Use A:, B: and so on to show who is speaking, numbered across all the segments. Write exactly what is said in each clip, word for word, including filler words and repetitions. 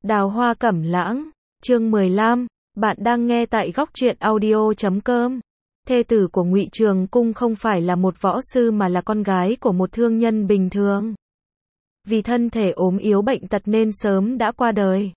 A: Đào Hoa Cẩm Lãng, chương mười lăm, bạn đang nghe tại góc truyện audio chấm com. Thê tử của Ngụy Trường Cung không phải là một võ sư mà là con gái của một thương nhân bình thường. Vì thân thể ốm yếu bệnh tật nên sớm đã qua đời.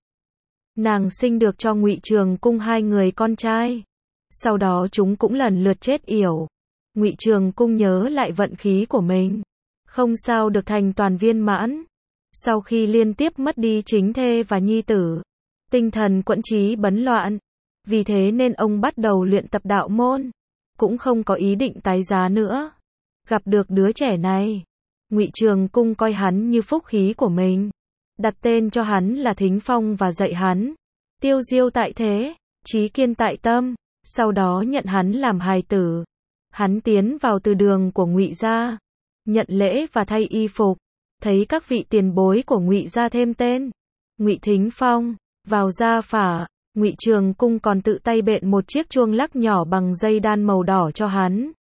A: Nàng sinh được cho Ngụy Trường Cung hai người con trai. Sau đó chúng cũng lần lượt chết yểu. Ngụy Trường Cung nhớ lại vận khí của mình, không sao được thành toàn viên mãn. Sau khi liên tiếp mất đi chính thê và nhi tử, tinh thần quẫn trí bấn loạn. Vì thế nên ông bắt đầu luyện tập đạo môn, cũng không có ý định tái giá nữa. Gặp được đứa trẻ này, Ngụy Trường Cung coi hắn như phúc khí của mình, đặt tên cho hắn là Thính Phong và dạy hắn tiêu diêu tại thế, trí kiên tại tâm. Sau đó nhận hắn làm hài tử. Hắn tiến vào từ đường của Ngụy gia, nhận lễ và thay y phục. Thấy các vị tiền bối của Ngụy gia thêm tên Ngụy Thính Phong vào gia phả, Ngụy Trường Cung còn tự tay bện một chiếc chuông lắc nhỏ bằng dây đan màu đỏ cho hắn.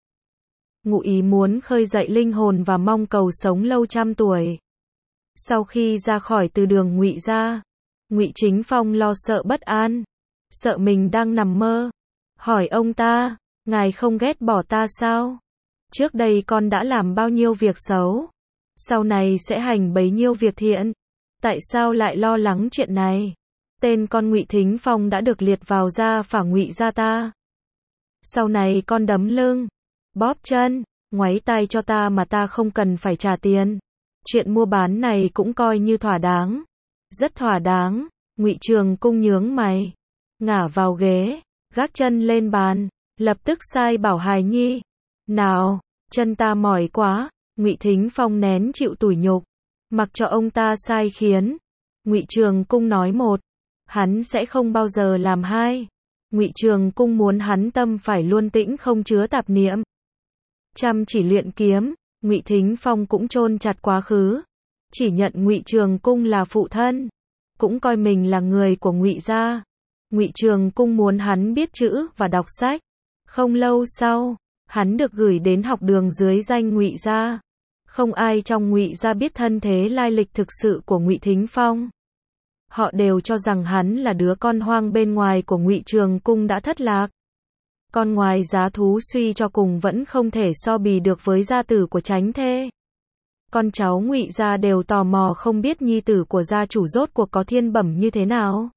A: Ngụ ý muốn khơi dậy linh hồn và mong cầu sống lâu trăm tuổi. Sau khi ra khỏi từ đường Ngụy gia, Ngụy Chính Phong lo sợ bất an, sợ mình đang nằm mơ. Hỏi ông ta, ngài không ghét bỏ ta sao? Trước đây con đã làm bao nhiêu việc xấu, sau này sẽ hành bấy nhiêu việc thiện. Tại sao lại lo lắng chuyện này? Tên con Ngụy Thính Phong đã được liệt vào gia phả Ngụy gia ta. Sau này con đấm lưng, bóp chân, ngoáy tay cho ta mà ta không cần phải trả tiền. Chuyện mua bán này cũng coi như thỏa đáng. Rất thỏa đáng. Ngụy Trường Cung nhướng mày, ngả vào ghế, gác chân lên bàn, lập tức sai bảo hài nhi. Nào, chân ta mỏi quá. Ngụy Thính Phong nén chịu tủi nhục, mặc cho ông ta sai khiến. Ngụy Trường Cung nói một, hắn sẽ không bao giờ làm hai. Ngụy Trường Cung muốn hắn tâm phải luôn tĩnh không chứa tạp niệm, chăm chỉ luyện kiếm. Ngụy Thính Phong cũng chôn chặt quá khứ, chỉ nhận Ngụy Trường Cung là phụ thân, cũng coi mình là người của Ngụy gia. Ngụy Trường Cung muốn hắn biết chữ và đọc sách. Không lâu sau, hắn được gửi đến học đường dưới danh Ngụy gia. Không ai trong Ngụy gia biết thân thế lai lịch thực sự của Ngụy Thính Phong. Họ đều cho rằng hắn là đứa con hoang bên ngoài của Ngụy Trường Cung đã thất lạc. Con ngoài giá thú suy cho cùng vẫn không thể so bì được với gia tử của chánh thê. Con cháu Ngụy gia đều tò mò không biết nhi tử của gia chủ rốt cuộc có thiên bẩm như thế nào.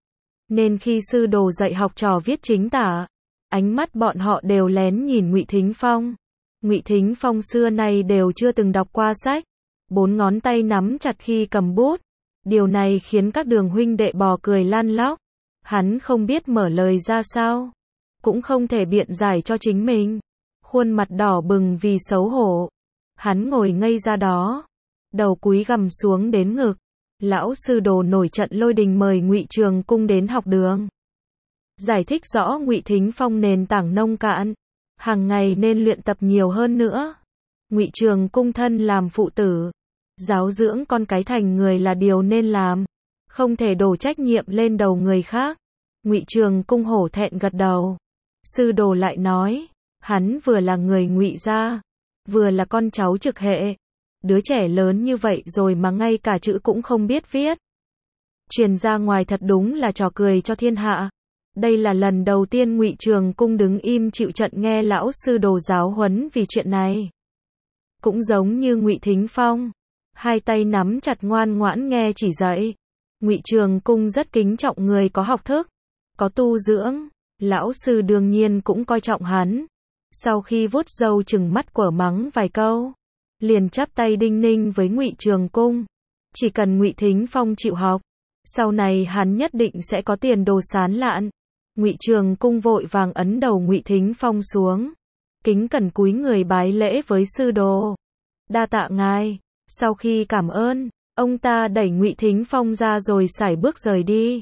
A: Nên khi sư đồ dạy học trò viết chính tả, ánh mắt bọn họ đều lén nhìn Ngụy Thính Phong. Ngụy Thính Phong xưa nay đều chưa từng đọc qua sách, bốn ngón tay nắm chặt khi cầm bút. Điều này khiến các đường huynh đệ bò cười lăn lóc. Hắn không biết mở lời ra sao, cũng không thể biện giải cho chính mình. Khuôn mặt đỏ bừng vì xấu hổ. Hắn ngồi ngây ra đó, đầu cúi gằm xuống đến ngực. Lão sư đồ nổi trận lôi đình mời Ngụy Trường Cung đến học đường, giải thích rõ Ngụy Thính Phong nền tảng nông cạn, hàng ngày nên luyện tập nhiều hơn nữa. Ngụy Trường Cung thân làm phụ tử, giáo dưỡng con cái thành người là điều nên làm, không thể đổ trách nhiệm lên đầu người khác. Ngụy Trường Cung hổ thẹn gật đầu. Sư đồ lại nói, hắn vừa là người Ngụy gia, vừa là con cháu trực hệ. Đứa trẻ lớn như vậy rồi mà ngay cả chữ cũng không biết viết, truyền ra ngoài thật đúng là trò cười cho thiên hạ. Đây là lần đầu tiên Ngụy Trường Cung đứng im chịu trận nghe lão sư đồ giáo huấn vì chuyện này. Cũng giống như Ngụy Thính Phong, hai tay nắm chặt ngoan ngoãn nghe chỉ dạy. Ngụy Trường Cung rất kính trọng người có học thức, có tu dưỡng. Lão sư đương nhiên cũng coi trọng hắn. Sau khi vuốt râu trừng mắt quở mắng vài câu, liền chắp tay đinh ninh với Ngụy Trường Cung. Chỉ cần Ngụy Thính Phong chịu học, sau này hắn nhất định sẽ có tiền đồ sán lạn. Ngụy Trường Cung vội vàng ấn đầu Ngụy Thính Phong xuống, kính cẩn cúi người bái lễ với sư đồ. Đa tạ ngài. Sau khi cảm ơn, ông ta đẩy Ngụy Thính Phong ra rồi sải bước rời đi.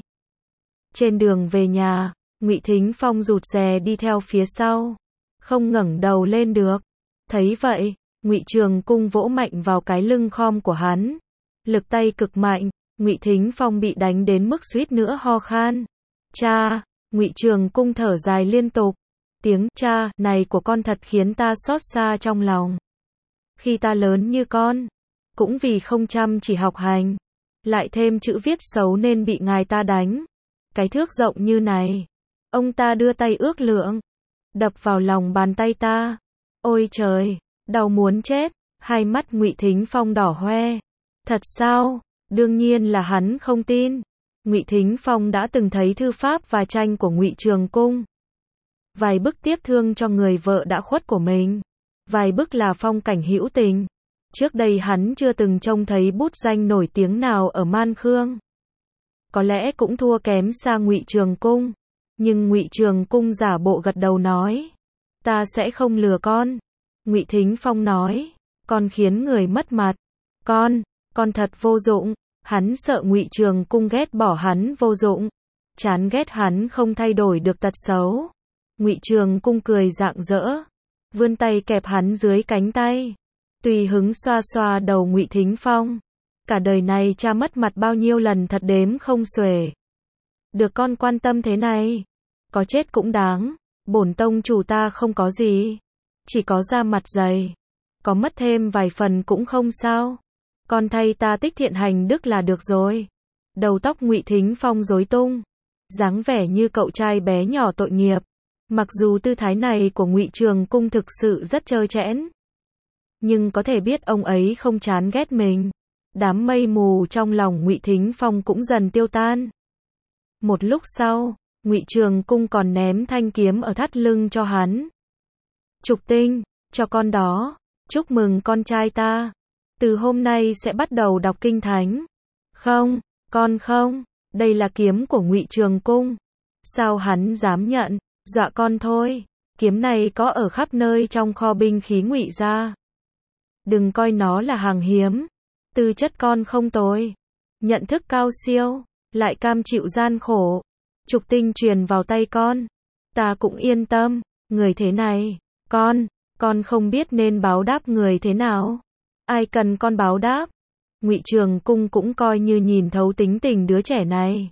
A: Trên đường về nhà, Ngụy Thính Phong rụt rè đi theo phía sau, không ngẩng đầu lên được. Thấy vậy, Ngụy Trường Cung vỗ mạnh vào cái lưng khom của hắn, lực tay cực mạnh. Ngụy Thính Phong bị đánh đến mức suýt nữa ho khan. Cha! Ngụy Trường Cung thở dài liên tục. Tiếng cha này của con thật khiến ta xót xa trong lòng. Khi ta lớn như con, cũng vì không chăm chỉ học hành, lại thêm chữ viết xấu nên bị ngài ta đánh. Cái thước rộng như này. Ông ta đưa tay ước lượng, đập vào lòng bàn tay ta. Ôi trời, đau muốn chết. Hai mắt Ngụy Thính Phong đỏ hoe. Thật sao? Đương nhiên là hắn không tin. Ngụy Thính Phong đã từng thấy thư pháp và tranh của Ngụy Trường Cung. Vài bức tiếc thương cho người vợ đã khuất của mình. Vài bức là phong cảnh hữu tình. Trước đây hắn chưa từng trông thấy bút danh nổi tiếng nào ở Man Khương. Có lẽ cũng thua kém xa Ngụy Trường Cung. Nhưng Ngụy Trường Cung giả bộ gật đầu nói. Ta sẽ không lừa con. Ngụy Thính Phong nói. Con khiến người mất mặt. Con, con thật vô dụng. Hắn sợ Ngụy Trường Cung ghét bỏ hắn vô dụng. Chán ghét hắn không thay đổi được tật xấu. Ngụy Trường Cung cười rạng rỡ. Vươn tay kẹp hắn dưới cánh tay. Tùy hứng xoa xoa đầu Ngụy Thính Phong. Cả đời này cha mất mặt bao nhiêu lần thật đếm không xuể. Được con quan tâm thế này. Có chết cũng đáng. Bổn tông chủ ta không có gì. Chỉ có da mặt dày. Có mất thêm vài phần cũng không sao. Con thay ta tích thiện hành đức là được rồi. Đầu tóc Ngụy Thính Phong rối tung. Dáng vẻ như cậu trai bé nhỏ tội nghiệp. Mặc dù tư thái này của Ngụy Trường Cung thực sự rất trơ trẽn. Nhưng có thể biết ông ấy không chán ghét mình. Đám mây mù trong lòng Ngụy Thính Phong cũng dần tiêu tan. Một lúc sau, Ngụy Trường Cung còn ném thanh kiếm ở thắt lưng cho hắn. Trục Tinh, cho con đó. Chúc mừng con trai ta. Từ hôm nay sẽ bắt đầu đọc kinh thánh. Không, con không. Đây là kiếm của Ngụy Trường Cung. Sao hắn dám nhận? Dọa con thôi. Kiếm này có ở khắp nơi trong kho binh khí Ngụy gia. Đừng coi nó là hàng hiếm. Tư chất con không tồi. Nhận thức cao siêu. Lại cam chịu gian khổ. Trục Tinh truyền vào tay con. Ta cũng yên tâm. Người thế này. Con, con không biết nên báo đáp người thế nào. Ai cần con báo đáp? Ngụy Trường Cung cũng coi như nhìn thấu tính tình đứa trẻ này.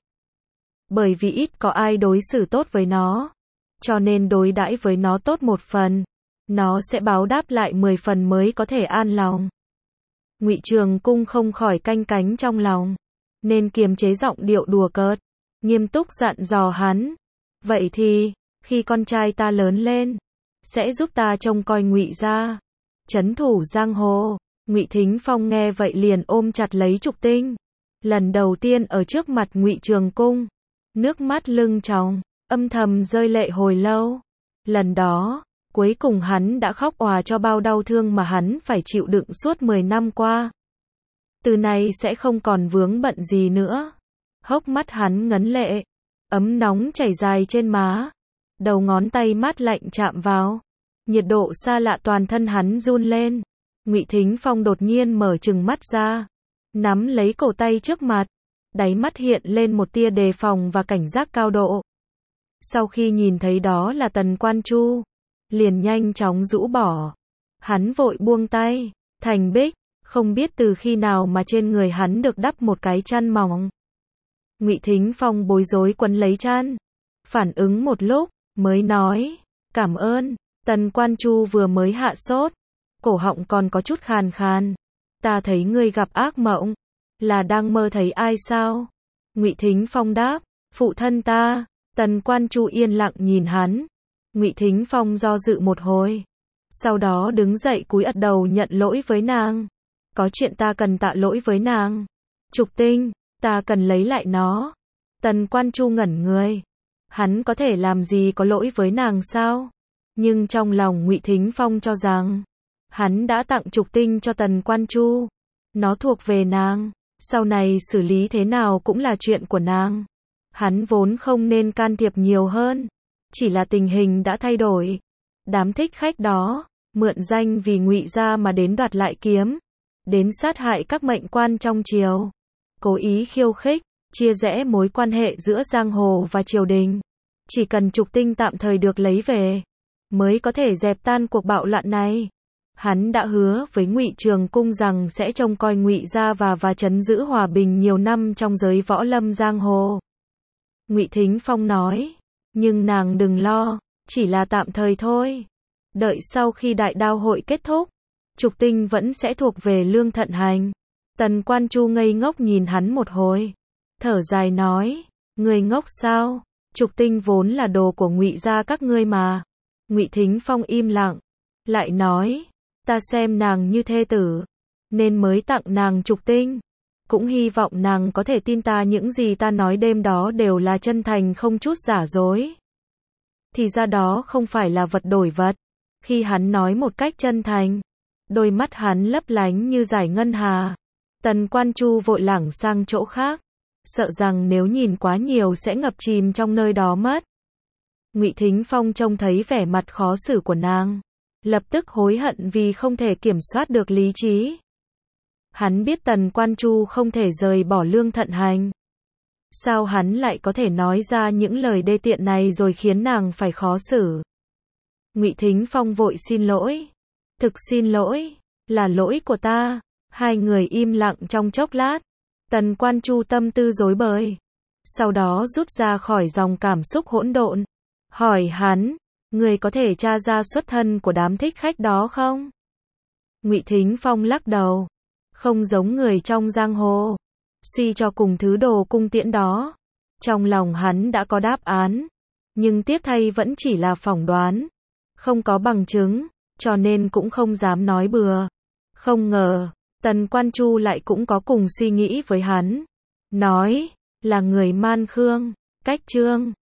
A: Bởi vì ít có ai đối xử tốt với nó. Cho nên đối đãi với nó tốt một phần. Nó sẽ báo đáp lại mười phần mới có thể an lòng. Ngụy Trường Cung không khỏi canh cánh trong lòng. Nên kiềm chế giọng điệu đùa cợt. Nghiêm túc dặn dò hắn. Vậy thì, khi con trai ta lớn lên, sẽ giúp ta trông coi Ngụy gia. Trấn thủ giang hồ. Ngụy Thính Phong nghe vậy liền ôm chặt lấy Trục Tinh. Lần đầu tiên ở trước mặt Ngụy Trường Cung. Nước mắt lưng tròng, âm thầm rơi lệ hồi lâu. Lần đó, cuối cùng hắn đã khóc òa cho bao đau thương mà hắn phải chịu đựng suốt mười năm qua. Từ này sẽ không còn vướng bận gì nữa. Hốc mắt hắn ngấn lệ. Ấm nóng chảy dài trên má. Đầu ngón tay mát lạnh chạm vào. Nhiệt độ xa lạ toàn thân hắn run lên. Ngụy Thính Phong đột nhiên mở trừng mắt ra. Nắm lấy cổ tay trước mặt. Đáy mắt hiện lên một tia đề phòng và cảnh giác cao độ. Sau khi nhìn thấy đó là Tần Quan Chu, liền nhanh chóng rũ bỏ. Hắn vội buông tay. Thành Bích, không biết từ khi nào mà trên người hắn được đắp một cái chăn mỏng. Ngụy Thính Phong bối rối quấn lấy chăn. Phản ứng một lúc, mới nói. Cảm ơn. Tần Quan Chu vừa mới hạ sốt. Cổ họng còn có chút khàn khàn. Ta thấy ngươi gặp ác mộng. Là đang mơ thấy ai sao? Ngụy Thính Phong đáp. Phụ thân ta. Tần Quan Chu yên lặng nhìn hắn. Ngụy Thính Phong do dự một hồi. Sau đó đứng dậy cúi ặt đầu nhận lỗi với nàng. Có chuyện ta cần tạ lỗi với nàng. Trục Tinh, ta cần lấy lại nó. Tần Quan Chu ngẩn người. Hắn có thể làm gì có lỗi với nàng sao? Nhưng trong lòng Ngụy Thính Phong cho rằng, hắn đã tặng Trục Tinh cho Tần Quan Chu. Nó thuộc về nàng. Sau này xử lý thế nào cũng là chuyện của nàng. Hắn vốn không nên can thiệp nhiều hơn. Chỉ là tình hình đã thay đổi. Đám thích khách đó, mượn danh vì Ngụy gia mà đến đoạt lại kiếm. Đến sát hại các mệnh quan trong triều. Cố ý khiêu khích, chia rẽ mối quan hệ giữa giang hồ và triều đình. Chỉ cần Trục Tinh tạm thời được lấy về, mới có thể dẹp tan cuộc bạo loạn này. Hắn đã hứa với Ngụy Trường Cung rằng sẽ trông coi Ngụy gia và và trấn giữ hòa bình nhiều năm trong giới võ lâm giang hồ. Ngụy Thính Phong nói, nhưng nàng đừng lo, chỉ là tạm thời thôi. Đợi sau khi đại đao hội kết thúc, Trục Tinh vẫn sẽ thuộc về Lương Thận Hành. Tần Quan Chu ngây ngốc nhìn hắn một hồi, thở dài nói, người ngốc sao? Trục Tinh vốn là đồ của Ngụy gia các ngươi mà. Ngụy Thính Phong im lặng, lại nói, ta xem nàng như thê tử, nên mới tặng nàng Trục Tinh, cũng hy vọng nàng có thể tin ta những gì ta nói đêm đó đều là chân thành không chút giả dối. Thì ra đó không phải là vật đổi vật. Khi hắn nói một cách chân thành, đôi mắt hắn lấp lánh như dải ngân hà. Tần Quan Chu vội lảng sang chỗ khác, sợ rằng nếu nhìn quá nhiều sẽ ngập chìm trong nơi đó mất. Ngụy Thính Phong trông thấy vẻ mặt khó xử của nàng, lập tức hối hận vì không thể kiểm soát được lý trí. Hắn biết Tần Quan Chu không thể rời bỏ Lương Thận Hành. Sao hắn lại có thể nói ra những lời đê tiện này rồi khiến nàng phải khó xử? Ngụy Thính Phong vội xin lỗi. Thực xin lỗi, là lỗi của ta. Hai người im lặng trong chốc lát. Tần Quan Chu tâm tư rối bời, sau đó rút ra khỏi dòng cảm xúc hỗn độn, hỏi hắn, người có thể tra ra xuất thân của đám thích khách đó không? Ngụy Thính Phong lắc đầu, không giống người trong giang hồ. Suy cho cùng thứ đồ cung tiễn đó, trong lòng hắn đã có đáp án, nhưng tiếc thay vẫn chỉ là phỏng đoán, không có bằng chứng, cho nên cũng không dám nói bừa. Không ngờ, Tần Quan Chu lại cũng có cùng suy nghĩ với hắn, nói, là người Man Khương, Cách Trương.